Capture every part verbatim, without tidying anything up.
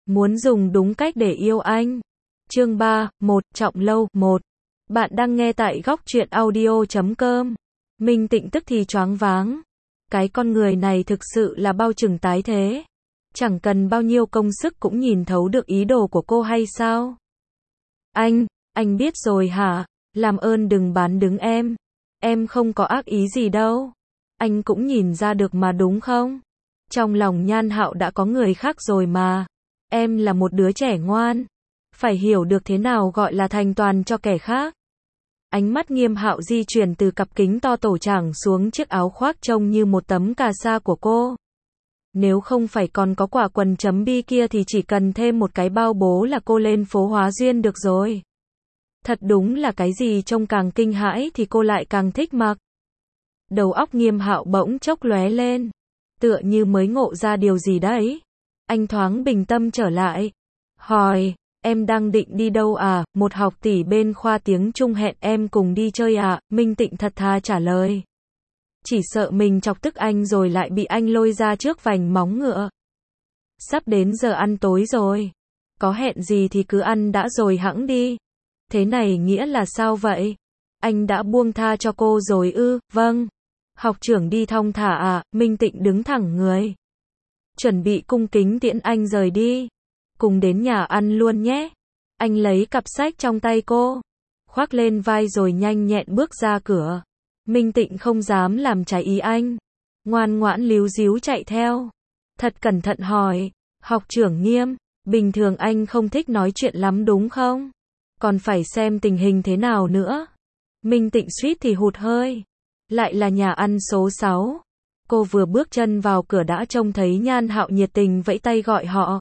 Muốn dùng đúng cách để yêu anh. Chương ba, một, Trọng Lâu, một. Bạn đang nghe tại góc truyện audio chấm com. Minh Tịnh tức thì choáng váng. Cái con người này thực sự là bao chừng tái thế. Chẳng cần bao nhiêu công sức cũng nhìn thấu được ý đồ của cô hay sao? Anh, anh biết rồi hả? Làm ơn đừng bán đứng em. Em không có ác ý gì đâu. Anh cũng nhìn ra được mà đúng không? Trong lòng Nhan Hạo đã có người khác rồi mà. Em là một đứa trẻ ngoan. Phải hiểu được thế nào gọi là thành toàn cho kẻ khác. Ánh mắt Nghiêm Hạo di chuyển từ cặp kính to tổ trảng xuống chiếc áo khoác trông như một tấm cà sa của cô. Nếu không phải còn có quả quần chấm bi kia thì chỉ cần thêm một cái bao bố là cô lên phố hóa duyên được rồi. Thật đúng là cái gì trông càng kinh hãi thì cô lại càng thích mặc. Đầu óc Nghiêm Hạo bỗng chốc lóe lên. Tựa như mới ngộ ra điều gì đấy. Anh thoáng bình tâm trở lại. Hỏi, em đang định đi đâu à? Một học tỷ bên khoa tiếng Trung hẹn em cùng đi chơi à? Minh Tịnh thật thà trả lời. Chỉ sợ mình chọc tức anh rồi lại bị anh lôi ra trước vành móng ngựa. Sắp đến giờ ăn tối rồi. Có hẹn gì thì cứ ăn đã rồi hẵng đi. Thế này nghĩa là sao vậy? Anh đã buông tha cho cô rồi ư? Vâng. Học trưởng đi thong thả à? Minh Tịnh đứng thẳng người. Chuẩn bị cung kính tiễn anh rời đi. Cùng đến nhà ăn luôn nhé. Anh lấy cặp sách trong tay cô. Khoác lên vai rồi nhanh nhẹn bước ra cửa. Minh Tịnh không dám làm trái ý anh. Ngoan ngoãn líu díu chạy theo. Thật cẩn thận hỏi. Học trưởng Nghiêm, bình thường anh không thích nói chuyện lắm đúng không? Còn phải xem tình hình thế nào nữa. Minh Tịnh suýt thì hụt hơi. Lại là nhà ăn số sáu. Cô vừa bước chân vào cửa đã trông thấy Nhan Hạo nhiệt tình vẫy tay gọi họ.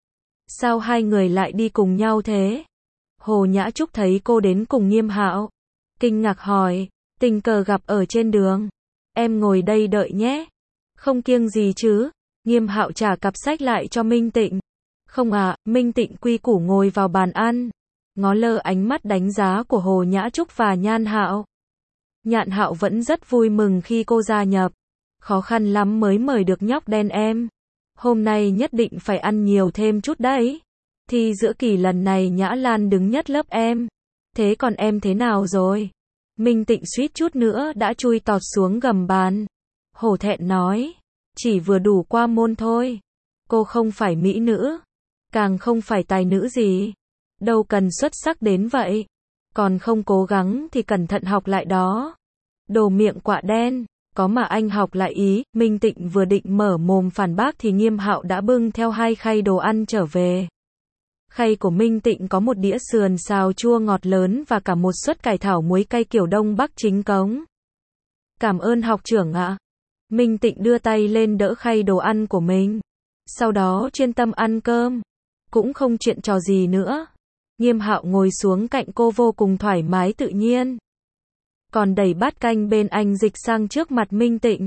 Sao hai người lại đi cùng nhau thế? Hồ Nhã Trúc thấy cô đến cùng Nghiêm Hạo. Kinh ngạc hỏi, tình cờ gặp ở trên đường. Em ngồi đây đợi nhé. Không kiêng gì chứ? Nghiêm Hạo trả cặp sách lại cho Minh Tịnh. Không à, Minh Tịnh quy củ ngồi vào bàn ăn. Ngó lơ ánh mắt đánh giá của Hồ Nhã Trúc và Nhan Hạo. Nhan Hạo vẫn rất vui mừng khi cô gia nhập. Khó khăn lắm mới mời được nhóc đen em. Hôm nay nhất định phải ăn nhiều thêm chút đấy. Thi giữa kỳ lần này Nhã Lan đứng nhất lớp em. Thế còn em thế nào rồi? Minh Tịnh suýt chút nữa đã chui tọt xuống gầm bàn. Hổ thẹn nói. Chỉ vừa đủ qua môn thôi. Cô không phải mỹ nữ. Càng không phải tài nữ gì. Đâu cần xuất sắc đến vậy. Còn không cố gắng thì cẩn thận học lại đó. Đồ miệng quạ đen. Có mà anh học lại ý. Minh Tịnh vừa định mở mồm phản bác thì Nghiêm Hạo đã bưng theo hai khay đồ ăn trở về. Khay của Minh Tịnh có một đĩa sườn xào chua ngọt lớn và cả một suất cải thảo muối cay kiểu Đông Bắc chính cống. Cảm ơn học trưởng ạ. Minh Tịnh đưa tay lên đỡ khay đồ ăn của mình. Sau đó chuyên tâm ăn cơm. Cũng không chuyện trò gì nữa. Nghiêm Hạo ngồi xuống cạnh cô vô cùng thoải mái tự nhiên. Còn đẩy bát canh bên anh dịch sang trước mặt Minh Tịnh.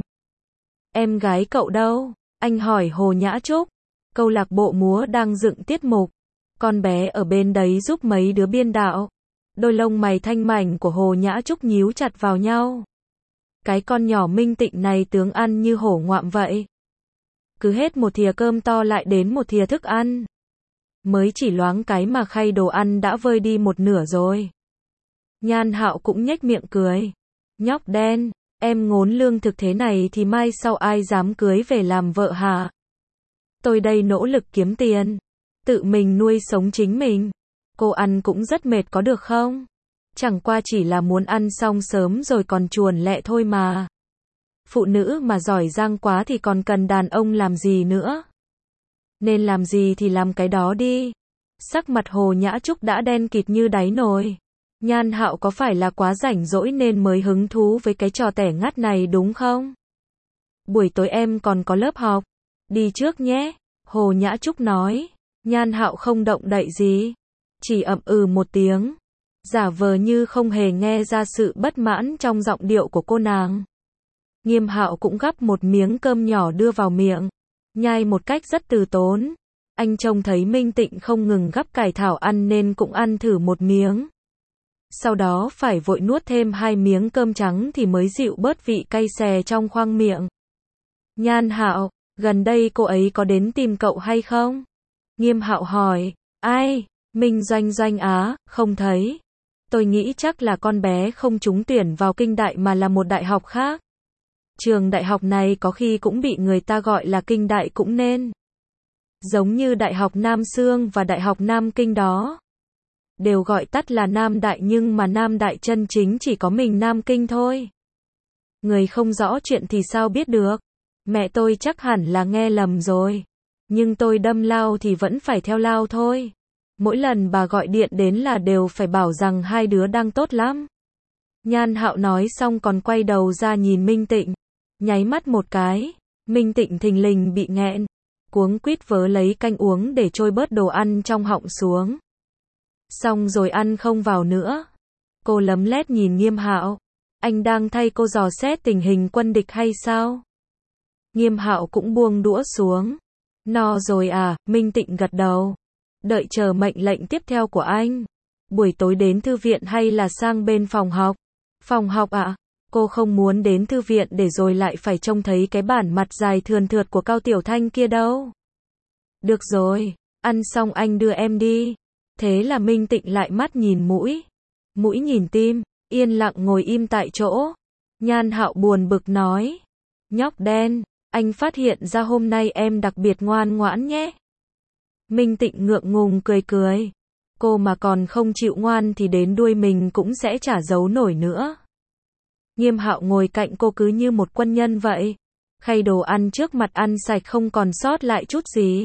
Em gái cậu đâu? Anh hỏi Hồ Nhã Trúc. Câu lạc bộ múa đang dựng tiết mục. Con bé ở bên đấy giúp mấy đứa biên đạo. Đôi lông mày thanh mảnh của Hồ Nhã Trúc nhíu chặt vào nhau. Cái con nhỏ Minh Tịnh này tướng ăn như hổ ngoạm vậy. Cứ hết một thìa cơm to lại đến một thìa thức ăn. Mới chỉ loáng cái mà khay đồ ăn đã vơi đi một nửa rồi. Nhan Hạo cũng nhếch miệng cười. Nhóc đen, em ngốn lương thực thế này thì mai sau ai dám cưới về làm vợ hả? Tôi đây nỗ lực kiếm tiền. Tự mình nuôi sống chính mình. Cô ăn cũng rất mệt có được không? Chẳng qua chỉ là muốn ăn xong sớm rồi còn chuồn lẹ thôi mà. Phụ nữ mà giỏi giang quá thì còn cần đàn ông làm gì nữa? Nên làm gì thì làm cái đó đi. Sắc mặt Hồ Nhã Trúc đã đen kịt như đáy nồi. Nhan Hạo có phải là quá rảnh rỗi nên mới hứng thú với cái trò tẻ ngắt này đúng không? Buổi tối em còn có lớp học. Đi trước nhé. Hồ Nhã Trúc nói. Nhan Hạo không động đậy gì. Chỉ ậm ừ một tiếng. Giả vờ như không hề nghe ra sự bất mãn trong giọng điệu của cô nàng. Nghiêm Hạo cũng gắp một miếng cơm nhỏ đưa vào miệng. Nhai một cách rất từ tốn. Anh trông thấy Minh Tịnh không ngừng gắp cải thảo ăn nên cũng ăn thử một miếng. Sau đó phải vội nuốt thêm hai miếng cơm trắng thì mới dịu bớt vị cay xè trong khoang miệng. Nhan Hạo, gần đây cô ấy có đến tìm cậu hay không? Nghiêm Hạo hỏi, ai? Minh Doanh Doanh á, không thấy. Tôi nghĩ chắc là con bé không trúng tuyển vào kinh đại mà là một đại học khác. Trường đại học này có khi cũng bị người ta gọi là kinh đại cũng nên. Giống như Đại học Nam Xương và Đại học Nam Kinh đó. Đều gọi tắt là Nam Đại nhưng mà Nam Đại chân chính chỉ có mình Nam Kinh thôi. Người không rõ chuyện thì sao biết được. Mẹ tôi chắc hẳn là nghe lầm rồi. Nhưng tôi đâm lao thì vẫn phải theo lao thôi. Mỗi lần bà gọi điện đến là đều phải bảo rằng hai đứa đang tốt lắm. Nhan Hạo nói xong còn quay đầu ra nhìn Minh Tịnh. Nháy mắt một cái. Minh Tịnh thình lình bị nghẹn. Cuống quýt vớ lấy canh uống để trôi bớt đồ ăn trong họng xuống. Xong rồi ăn không vào nữa. Cô lấm lét nhìn Nghiêm Hạo. Anh đang thay cô dò xét tình hình quân địch hay sao? Nghiêm Hạo cũng buông đũa xuống. No rồi à, Minh Tịnh gật đầu. Đợi chờ mệnh lệnh tiếp theo của anh. Buổi tối đến thư viện hay là sang bên phòng học? Phòng học ạ? À? Cô không muốn đến thư viện để rồi lại phải trông thấy cái bản mặt dài thườn thượt của Cao Tiểu Thanh kia đâu. Được rồi, ăn xong anh đưa em đi. Thế là Minh Tịnh lại mắt nhìn mũi. Mũi nhìn tim, yên lặng ngồi im tại chỗ. Nhan Hạo buồn bực nói. Nhóc đen, anh phát hiện ra hôm nay em đặc biệt ngoan ngoãn nhé. Minh Tịnh ngượng ngùng cười cười. Cô mà còn không chịu ngoan thì đến đuôi mình cũng sẽ chả giấu nổi nữa. Nghiêm Hạo ngồi cạnh cô cứ như một quân nhân vậy. Khay đồ ăn trước mặt ăn sạch không còn sót lại chút gì.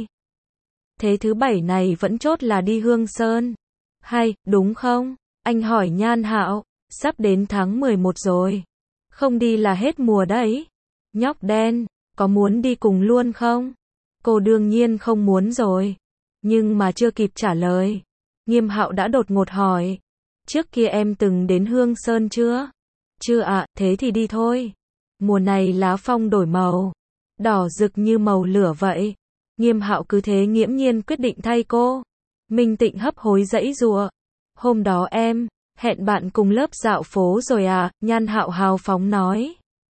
Thế thứ bảy này vẫn chốt là đi Hương Sơn. Hay, đúng không? Anh hỏi Nhan Hạo. Sắp đến tháng mười một rồi. Không đi là hết mùa đấy. Nhóc đen, có muốn đi cùng luôn không? Cô đương nhiên không muốn rồi. Nhưng mà chưa kịp trả lời. Nghiêm Hạo đã đột ngột hỏi. Trước kia em từng đến Hương Sơn chưa? Chưa ạ, à, thế thì đi thôi. Mùa này lá phong đổi màu. Đỏ rực như màu lửa vậy. Nghiêm Hạo cứ thế nghiễm nhiên quyết định thay cô. Minh Tịnh hấp hối giãy giụa. Hôm đó em, hẹn bạn cùng lớp dạo phố rồi à, Nhan Hạo hào phóng nói.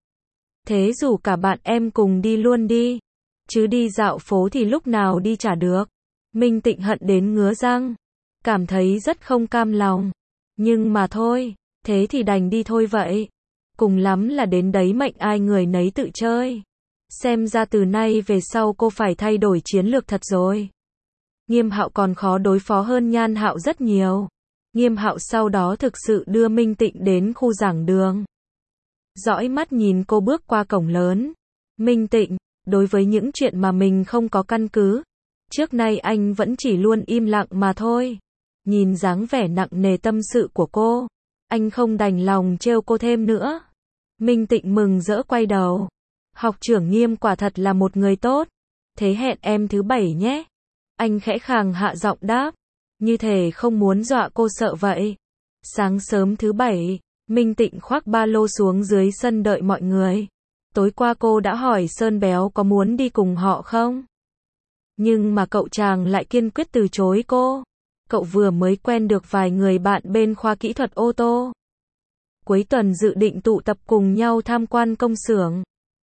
Thế rủ cả bạn em cùng đi luôn đi. Chứ đi dạo phố thì lúc nào đi chả được. Minh Tịnh hận đến ngứa răng. Cảm thấy rất không cam lòng. Nhưng mà thôi, thế thì đành đi thôi vậy. Cùng lắm là đến đấy mệnh ai người nấy tự chơi. Xem ra từ nay về sau cô phải thay đổi chiến lược thật rồi. Nghiêm Hạo còn khó đối phó hơn Nhan Hạo rất nhiều. Nghiêm Hạo sau đó thực sự đưa Minh Tịnh đến khu giảng đường. Dõi mắt nhìn cô bước qua cổng lớn. Minh Tịnh, đối với những chuyện mà mình không có căn cứ, trước nay anh vẫn chỉ luôn im lặng mà thôi. Nhìn dáng vẻ nặng nề tâm sự của cô, anh không đành lòng trêu cô thêm nữa. Minh Tịnh mừng rỡ quay đầu. Học trưởng Nghiêm quả thật là một người tốt. Thế hẹn em thứ bảy nhé. Anh khẽ khàng hạ giọng đáp. Như thể không muốn dọa cô sợ vậy. Sáng sớm thứ bảy, Minh Tịnh khoác ba lô xuống dưới sân đợi mọi người. Tối qua cô đã hỏi Sơn Béo có muốn đi cùng họ không? Nhưng mà cậu chàng lại kiên quyết từ chối cô. Cậu vừa mới quen được vài người bạn bên khoa kỹ thuật ô tô. Cuối tuần dự định tụ tập cùng nhau tham quan công xưởng.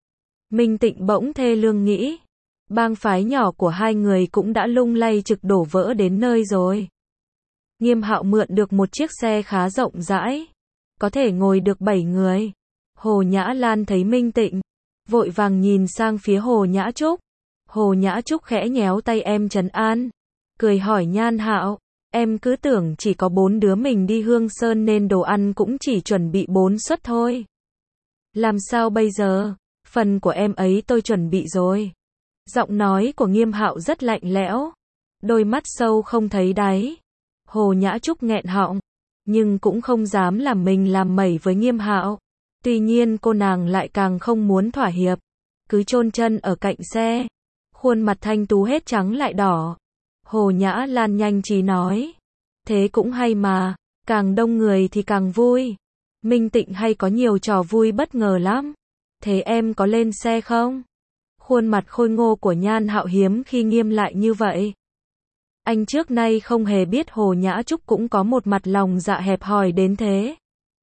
Minh Tịnh bỗng thê lương nghĩ. Bang phái nhỏ của hai người cũng đã lung lay trực đổ vỡ đến nơi rồi. Nghiêm Hạo mượn được một chiếc xe khá rộng rãi. Có thể ngồi được bảy người. Hồ Nhã Lan thấy Minh Tịnh. Vội vàng nhìn sang phía Hồ Nhã Trúc. Hồ Nhã Trúc khẽ nhéo tay em trấn an. Cười hỏi Nhan Hạo. Em cứ tưởng chỉ có bốn đứa mình đi Hương Sơn nên đồ ăn cũng chỉ chuẩn bị bốn suất thôi. Làm sao bây giờ? Phần của em ấy tôi chuẩn bị rồi. Giọng nói của Nghiêm Hạo rất lạnh lẽo. Đôi mắt sâu không thấy đáy. Hồ Nhã Trúc nghẹn họng. Nhưng cũng không dám làm mình làm mẩy với Nghiêm Hạo. Tuy nhiên cô nàng lại càng không muốn thỏa hiệp. Cứ chôn chân ở cạnh xe. Khuôn mặt thanh tú hết trắng lại đỏ. Hồ Nhã Lan nhanh trí nói. Thế cũng hay mà. Càng đông người thì càng vui. Minh Tịnh hay có nhiều trò vui bất ngờ lắm. Thế em có lên xe không? Khuôn mặt khôi ngô của Nhan Hạo hiếm khi nghiêm lại như vậy. Anh trước nay không hề biết Hồ Nhã Trúc cũng có một mặt lòng dạ hẹp hòi đến thế.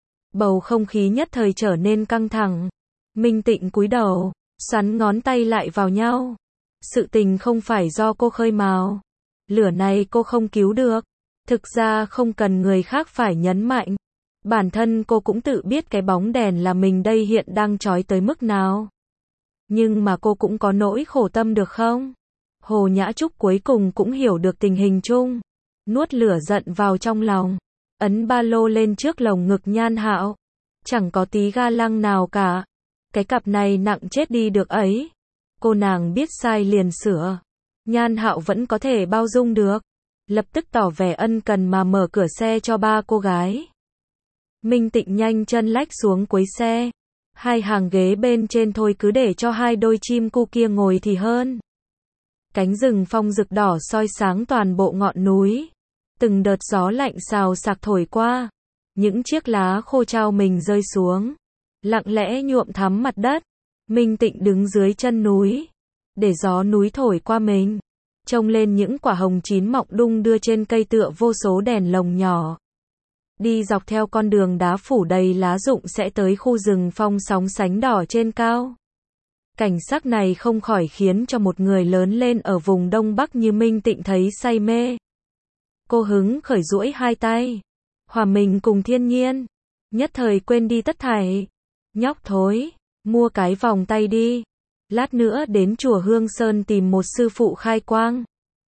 Bầu không khí nhất thời trở nên căng thẳng. Minh Tịnh cúi đầu, xoắn ngón tay lại vào nhau. Sự tình không phải do cô khơi mào. Lửa này cô không cứu được. Thực ra không cần người khác phải nhấn mạnh. Bản thân cô cũng tự biết cái bóng đèn là mình đây hiện đang chói tới mức nào. Nhưng mà cô cũng có nỗi khổ tâm được không? Hồ Nhã Trúc cuối cùng cũng hiểu được tình hình chung. Nuốt lửa giận vào trong lòng. Ấn ba lô lên trước lồng ngực Nhan Hạo. Chẳng có tí ga lăng nào cả. Cái cặp này nặng chết đi được ấy. Cô nàng biết sai liền sửa. Nhan Hạo vẫn có thể bao dung được. Lập tức tỏ vẻ ân cần mà mở cửa xe cho ba cô gái. Minh Tịnh nhanh chân lách xuống cuối xe. Hai hàng ghế bên trên thôi cứ để cho hai đôi chim cu kia ngồi thì hơn. Cánh rừng phong rực đỏ soi sáng toàn bộ ngọn núi. Từng đợt gió lạnh xào xạc thổi qua. Những chiếc lá khô trao mình rơi xuống. Lặng lẽ nhuộm thắm mặt đất. Minh Tịnh đứng dưới chân núi. Để gió núi thổi qua mình. Trông lên những quả hồng chín mọng đung đưa trên cây tựa vô số đèn lồng nhỏ. Đi dọc theo con đường đá phủ đầy lá rụng sẽ tới khu rừng phong sóng sánh đỏ trên cao. Cảnh sắc này không khỏi khiến cho một người lớn lên ở vùng Đông Bắc như Minh Tịnh thấy say mê. Cô hứng khởi duỗi hai tay. Hòa mình cùng thiên nhiên. Nhất thời quên đi tất thảy. Nhóc thối, mua cái vòng tay đi. Lát nữa đến chùa Hương Sơn tìm một sư phụ khai quang.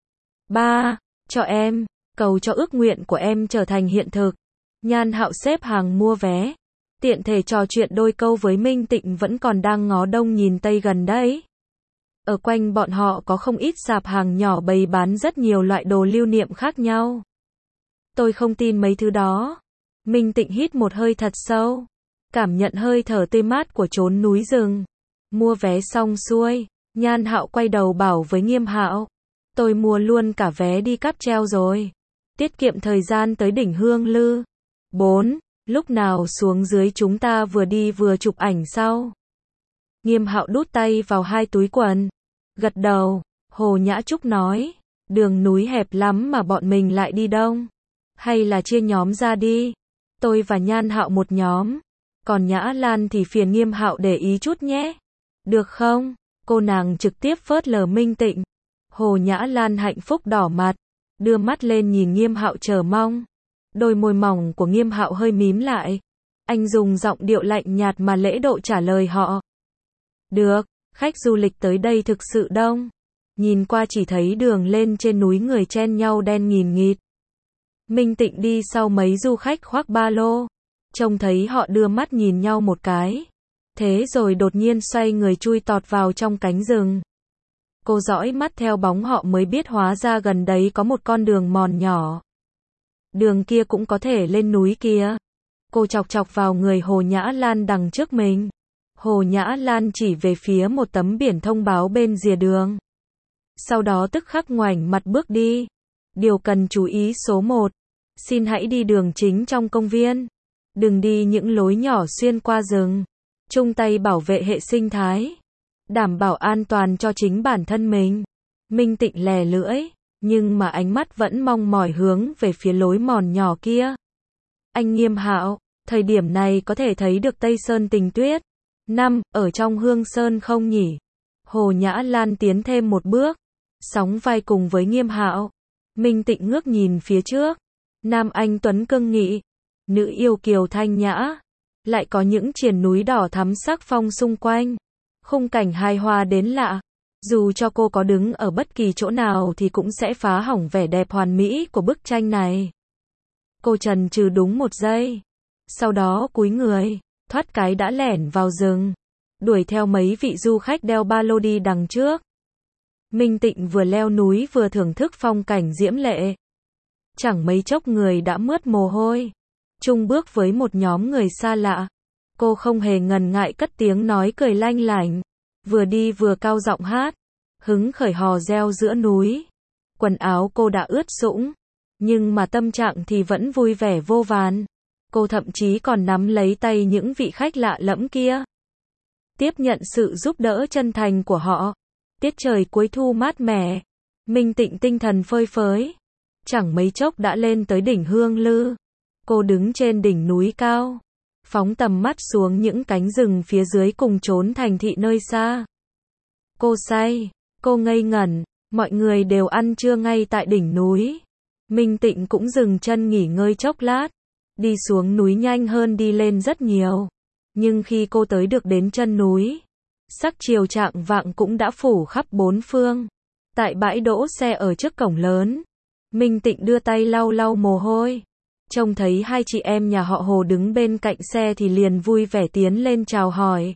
Ba, cho em, cầu cho ước nguyện của em trở thành hiện thực. Nhan Hạo xếp hàng mua vé. Tiện thể trò chuyện đôi câu với Minh Tịnh vẫn còn đang ngó đông nhìn tây gần đấy. Ở quanh bọn họ có không ít sạp hàng nhỏ bày bán rất nhiều loại đồ lưu niệm khác nhau. Tôi không tin mấy thứ đó. Minh Tịnh hít một hơi thật sâu. Cảm nhận hơi thở tươi mát của chốn núi rừng. Mua vé xong xuôi, Nhan Hạo quay đầu bảo với Nghiêm Hạo. Tôi mua luôn cả vé đi cáp treo rồi. Tiết kiệm thời gian tới đỉnh Hương Lư. Bốn. Lúc nào xuống dưới chúng ta vừa đi vừa chụp ảnh sau. Nghiêm Hạo đút tay vào hai túi quần. Gật đầu, Hồ Nhã Trúc nói. Đường núi hẹp lắm mà bọn mình lại đi đông. Hay là chia nhóm ra đi. Tôi và Nhan Hạo một nhóm. Còn Nhã Lan thì phiền Nghiêm Hạo để ý chút nhé. Được không? Cô nàng trực tiếp phớt lờ Minh Tịnh. Hồ Nhã Lan hạnh phúc đỏ mặt. Đưa mắt lên nhìn Nghiêm Hạo chờ mong. Đôi môi mỏng của Nghiêm Hạo hơi mím lại. Anh dùng giọng điệu lạnh nhạt mà lễ độ trả lời họ. Được, khách du lịch tới đây thực sự đông. Nhìn qua chỉ thấy đường lên trên núi người chen nhau đen nghìn nghịt. Minh Tịnh đi sau mấy du khách khoác ba lô. Trông thấy họ đưa mắt nhìn nhau một cái. Thế rồi đột nhiên xoay người chui tọt vào trong cánh rừng. Cô dõi mắt theo bóng họ mới biết hóa ra gần đấy có một con đường mòn nhỏ. Đường kia cũng có thể lên núi kia. Cô chọc chọc vào người Hồ Nhã Lan đằng trước mình. Hồ Nhã Lan chỉ về phía một tấm biển thông báo bên rìa đường. Sau đó tức khắc ngoảnh mặt bước đi. Điều cần chú ý số một. Xin hãy đi đường chính trong công viên. Đừng đi những lối nhỏ xuyên qua rừng. Chung tay bảo vệ hệ sinh thái. Đảm bảo an toàn cho chính bản thân mình. Minh Tịnh lè lưỡi. Nhưng mà ánh mắt vẫn mong mỏi hướng về phía lối mòn nhỏ kia. Anh Nghiêm Hạo, thời điểm này có thể thấy được Tây Sơn Tình Tuyết. Năm, ở trong Hương Sơn không nhỉ? Hồ Nhã Lan tiến thêm một bước. Sóng vai cùng với Nghiêm Hạo. Minh Tịnh ngước nhìn phía trước. Nam anh tuấn cương nghị. Nữ yêu kiều thanh nhã. Lại có những triền núi đỏ thắm sắc phong xung quanh. Khung cảnh hài hòa đến lạ. Dù cho cô có đứng ở bất kỳ chỗ nào thì cũng sẽ phá hỏng vẻ đẹp hoàn mỹ của bức tranh này. Cô chần chừ đúng một giây. Sau đó cúi người, thoát cái đã lẻn vào rừng. Đuổi theo mấy vị du khách đeo ba lô đi đằng trước. Minh Tịnh vừa leo núi vừa thưởng thức phong cảnh diễm lệ. Chẳng mấy chốc người đã mướt mồ hôi. Chung bước với một nhóm người xa lạ. Cô không hề ngần ngại cất tiếng nói cười lanh lảnh. Vừa đi vừa cao giọng hát. Hứng khởi hò reo giữa núi. Quần áo cô đã ướt sũng. Nhưng mà tâm trạng thì vẫn vui vẻ vô vàn. Cô thậm chí còn nắm lấy tay những vị khách lạ lẫm kia. Tiếp nhận sự giúp đỡ chân thành của họ. Tiết trời cuối thu mát mẻ. Minh Tịnh tinh thần phơi phới. Chẳng mấy chốc đã lên tới đỉnh Hương Lư. Cô đứng trên đỉnh núi cao. Phóng tầm mắt xuống những cánh rừng phía dưới cùng chốn thành thị nơi xa. Cô say. Cô ngây ngẩn. Mọi người đều ăn trưa ngay tại đỉnh núi. Minh Tịnh cũng dừng chân nghỉ ngơi chốc lát. Đi xuống núi nhanh hơn đi lên rất nhiều. Nhưng khi cô tới được đến chân núi, sắc chiều chạng vạng cũng đã phủ khắp bốn phương. Tại bãi đỗ xe ở trước cổng lớn, Minh Tịnh đưa tay lau lau mồ hôi. Trông thấy hai chị em nhà họ Hồ đứng bên cạnh xe thì liền vui vẻ tiến lên chào hỏi.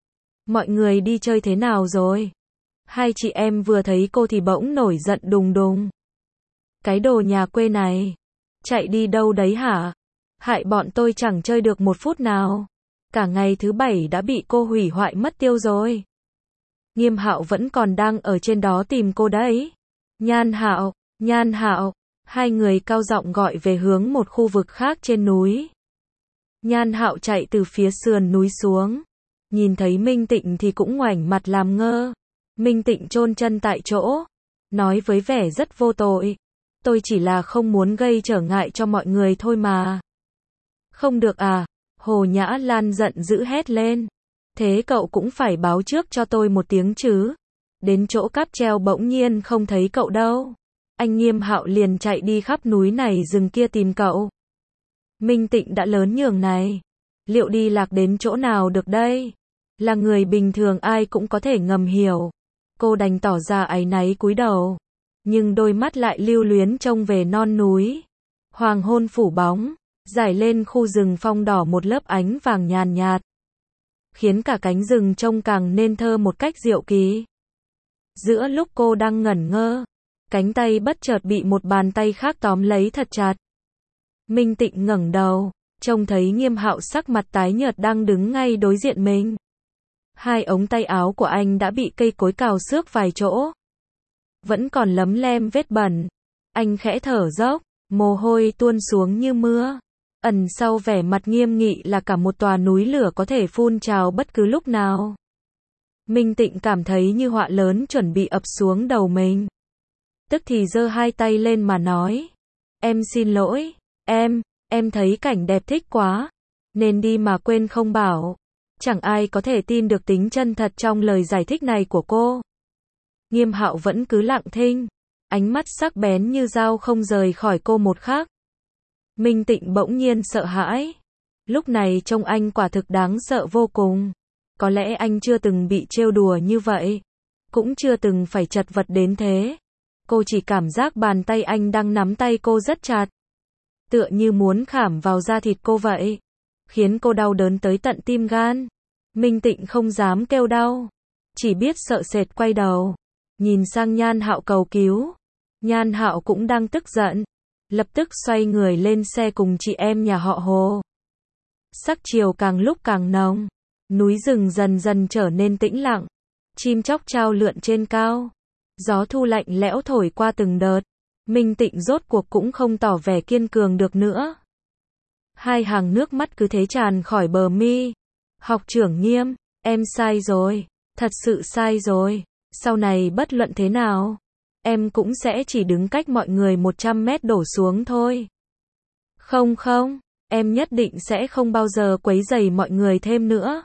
Mọi người đi chơi thế nào rồi? Hai chị em vừa thấy cô thì bỗng nổi giận đùng đùng. Cái đồ nhà quê này, chạy đi đâu đấy hả? Hại bọn tôi chẳng chơi được một phút nào. Cả ngày thứ bảy đã bị cô hủy hoại mất tiêu rồi. Nghiêm Hạo vẫn còn đang ở trên đó tìm cô đấy. Nhan Hạo, Nhan Hạo, hai người cao giọng gọi về hướng một khu vực khác trên núi. Nhan Hạo chạy từ phía sườn núi xuống. Nhìn thấy Minh Tịnh thì cũng ngoảnh mặt làm ngơ. Minh Tịnh chôn chân tại chỗ, nói với vẻ rất vô tội. Tôi chỉ là không muốn gây trở ngại cho mọi người thôi mà. Không được à? Hồ Nhã Lan giận dữ hét lên. Thế cậu cũng phải báo trước cho tôi một tiếng chứ. Đến chỗ cáp treo bỗng nhiên không thấy cậu đâu. Anh Nghiêm Hạo liền chạy đi khắp núi này rừng kia tìm cậu. Minh Tịnh đã lớn nhường này. Liệu đi lạc đến chỗ nào được đây? Là người bình thường ai cũng có thể ngầm hiểu. Cô đành tỏ ra áy náy cúi đầu. Nhưng đôi mắt lại lưu luyến trông về non núi. Hoàng hôn phủ bóng, rải lên khu rừng phong đỏ một lớp ánh vàng nhàn nhạt. Khiến cả cánh rừng trông càng nên thơ một cách diệu kỳ. Giữa lúc cô đang ngẩn ngơ, cánh tay bất chợt bị một bàn tay khác tóm lấy thật chặt. Minh Tịnh ngẩng đầu, trông thấy Nghiêm Hạo sắc mặt tái nhợt đang đứng ngay đối diện mình. Hai ống tay áo của anh đã bị cây cối cào xước vài chỗ. Vẫn còn lấm lem vết bẩn. Anh khẽ thở dốc, mồ hôi tuôn xuống như mưa. Ẩn sau vẻ mặt nghiêm nghị là cả một tòa núi lửa có thể phun trào bất cứ lúc nào. Minh Tịnh cảm thấy như họa lớn chuẩn bị ập xuống đầu mình. Tức thì giơ hai tay lên mà nói. Em xin lỗi, em, em thấy cảnh đẹp thích quá. Nên đi mà quên không bảo. Chẳng ai có thể tin được tính chân thật trong lời giải thích này của cô. Nghiêm Hạo vẫn cứ lặng thinh. Ánh mắt sắc bén như dao không rời khỏi cô một khắc. Minh Tịnh bỗng nhiên sợ hãi. Lúc này trông anh quả thực đáng sợ vô cùng. Có lẽ anh chưa từng bị trêu đùa như vậy. Cũng chưa từng phải chật vật đến thế. Cô chỉ cảm giác bàn tay anh đang nắm tay cô rất chặt. Tựa như muốn khảm vào da thịt cô vậy. Khiến cô đau đớn tới tận tim gan. Minh Tịnh không dám kêu đau. Chỉ biết sợ sệt quay đầu. Nhìn sang Nhan Hạo cầu cứu. Nhan Hạo cũng đang tức giận. Lập tức xoay người lên xe cùng chị em nhà họ Hồ. Sắc chiều càng lúc càng nồng. Núi rừng dần dần trở nên tĩnh lặng. Chim chóc chao lượn trên cao. Gió thu lạnh lẽo thổi qua từng đợt. Minh Tịnh rốt cuộc cũng không tỏ vẻ kiên cường được nữa. Hai hàng nước mắt cứ thế tràn khỏi bờ mi. Học trưởng Nghiêm, em sai rồi. Thật sự sai rồi. Sau này bất luận thế nào, em cũng sẽ chỉ đứng cách mọi người một trăm mét đổ xuống thôi. Không không, em nhất định sẽ không bao giờ quấy rầy mọi người thêm nữa.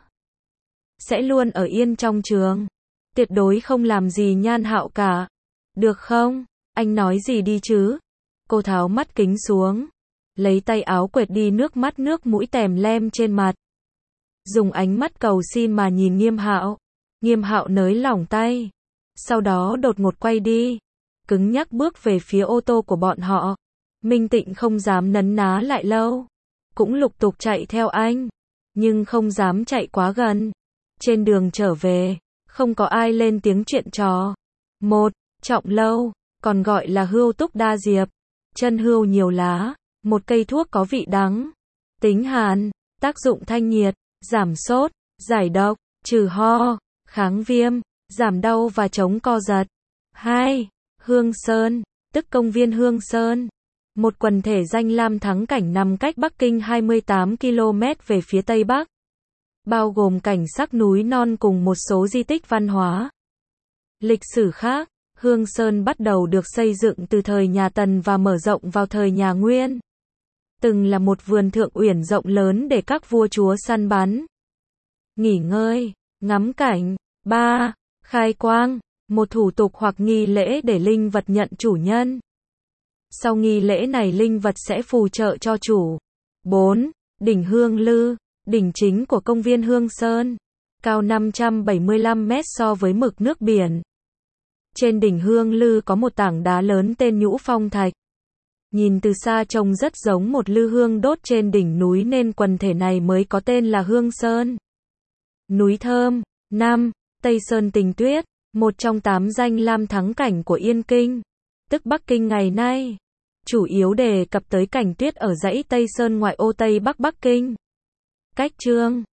Sẽ luôn ở yên trong trường. Tuyệt đối không làm gì Nhan Hạo cả. Được không? Anh nói gì đi chứ? Cô tháo mắt kính xuống. Lấy tay áo quệt đi nước mắt nước mũi tèm lem trên mặt. Dùng ánh mắt cầu xin mà nhìn Nghiêm Hạo. Nghiêm Hạo nới lỏng tay. Sau đó đột ngột quay đi. Cứng nhắc bước về phía ô tô của bọn họ. Minh Tịnh không dám nấn ná lại lâu. Cũng lục tục chạy theo anh. Nhưng không dám chạy quá gần. Trên đường trở về, không có ai lên tiếng chuyện trò. Một, Trọng Lâu, còn gọi là hươu túc đa diệp. Chân hươu nhiều lá. Một cây thuốc có vị đắng. Tính hàn, tác dụng thanh nhiệt, giảm sốt, giải độc, trừ ho, kháng viêm, giảm đau và chống co giật. Hai. Hương Sơn, tức công viên Hương Sơn. Một quần thể danh lam thắng cảnh nằm cách Bắc Kinh hai mươi tám ki lô mét về phía Tây Bắc. Bao gồm cảnh sắc núi non cùng một số di tích văn hóa. Lịch sử khác, Hương Sơn bắt đầu được xây dựng từ thời nhà Tần và mở rộng vào thời nhà Nguyên. Từng là một vườn thượng uyển rộng lớn để các vua chúa săn bắn, nghỉ ngơi, ngắm cảnh. Ba. Khai quang, một thủ tục hoặc nghi lễ để linh vật nhận chủ nhân. Sau nghi lễ này linh vật sẽ phù trợ cho chủ. bốn. Đỉnh Hương Lư, đỉnh chính của công viên Hương Sơn, cao năm trăm bảy mươi lăm mét so với mực nước biển. Trên đỉnh Hương Lư có một tảng đá lớn tên Nhũ Phong Thạch. Nhìn từ xa trông rất giống một lư hương đốt trên đỉnh núi nên quần thể này mới có tên là Hương Sơn. Núi Thơm. năm. Tây Sơn Tình Tuyết, một trong tám danh lam thắng cảnh của Yên Kinh, tức Bắc Kinh ngày nay. Chủ yếu đề cập tới cảnh tuyết ở dãy Tây Sơn ngoại ô Tây Bắc Bắc Kinh. Cách chương